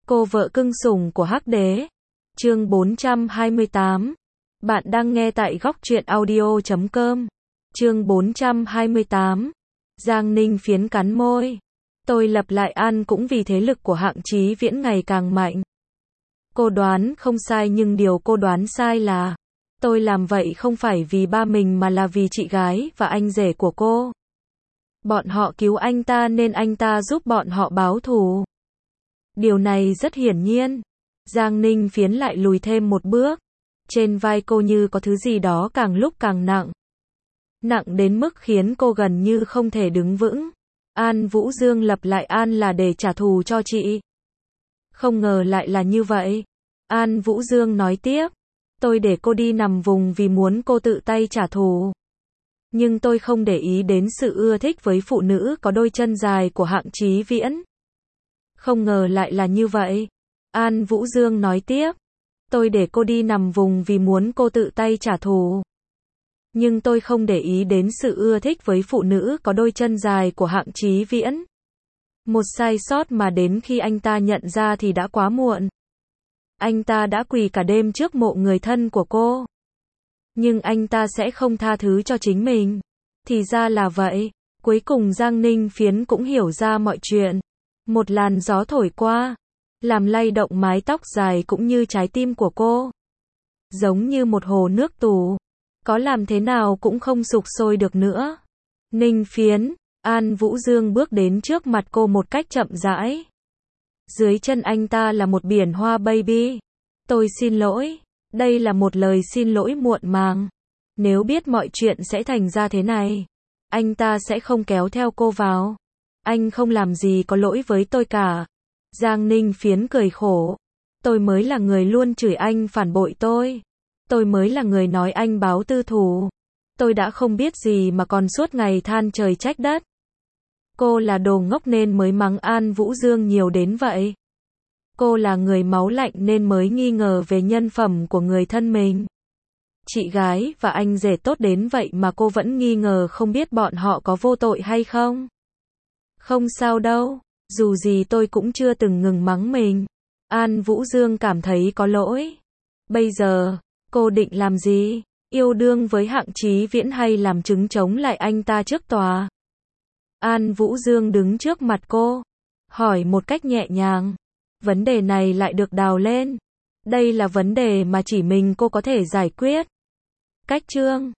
Cô vợ cưng sủng của Hắc Đế. Chương 428. Bạn đang nghe tại góc truyện audio.com. Chương 428. Giang Ninh Phiến cắn môi. Tôi lập lại ăn cũng vì thế lực của Hạng Chí Viễn ngày càng mạnh. Cô đoán không sai, nhưng điều cô đoán sai là tôi làm vậy không phải vì ba mình mà là vì chị gái và anh rể của cô. Bọn họ cứu anh ta nên anh ta giúp bọn họ báo thù. Điều này rất hiển nhiên. Giang Ninh Phiến lại lùi thêm một bước. Trên vai cô như có thứ gì đó càng lúc càng nặng. Nặng đến mức khiến cô gần như không thể đứng vững. An Vũ Dương lập lại ăn là để trả thù cho chị. Không ngờ lại là như vậy. An Vũ Dương nói tiếp. Tôi để cô đi nằm vùng vì muốn cô tự tay trả thù. Nhưng tôi không để ý đến sự ưa thích với phụ nữ có đôi chân dài của Hạng Chí Viễn. Không ngờ lại là như vậy. An Vũ Dương nói tiếp. Tôi để cô đi nằm vùng vì muốn cô tự tay trả thù. Nhưng tôi không để ý đến sự ưa thích với phụ nữ có đôi chân dài của Hạng Chí Viễn. Một sai sót mà đến khi anh ta nhận ra thì đã quá muộn. Anh ta đã quỳ cả đêm trước mộ người thân của cô. Nhưng anh ta sẽ không tha thứ cho chính mình. Thì ra là vậy. Cuối cùng Giang Ninh Phiến cũng hiểu ra mọi chuyện. Một làn gió thổi qua, làm lay động mái tóc dài cũng như trái tim của cô. Giống như một hồ nước tù. Có làm thế nào cũng không sục sôi được nữa. Ninh Phiến, An Vũ Dương bước đến trước mặt cô một cách chậm rãi. Dưới chân anh ta là một biển hoa baby. Tôi xin lỗi. Đây là một lời xin lỗi muộn màng. Nếu biết mọi chuyện sẽ thành ra thế này, anh ta sẽ không kéo theo cô vào. Anh không làm gì có lỗi với tôi cả. Giang Ninh Phiến cười khổ. Tôi mới là người luôn chửi anh phản bội tôi. Tôi mới là người nói anh báo tư thù. Tôi đã không biết gì mà còn suốt ngày than trời trách đất. Cô là đồ ngốc nên mới mắng An Vũ Dương nhiều đến vậy. Cô là người máu lạnh nên mới nghi ngờ về nhân phẩm của người thân mình. Chị gái và anh rể tốt đến vậy mà cô vẫn nghi ngờ, không biết bọn họ có vô tội hay không. Không sao đâu, dù gì tôi cũng chưa từng ngừng mắng mình. An Vũ Dương cảm thấy có lỗi. Bây giờ, cô định làm gì? Yêu đương với Hạng Chí Viễn hay làm chứng chống lại anh ta trước tòa? An Vũ Dương đứng trước mặt cô, hỏi một cách nhẹ nhàng. Vấn đề này lại được đào lên. Đây là vấn đề mà chỉ mình cô có thể giải quyết. Cách chương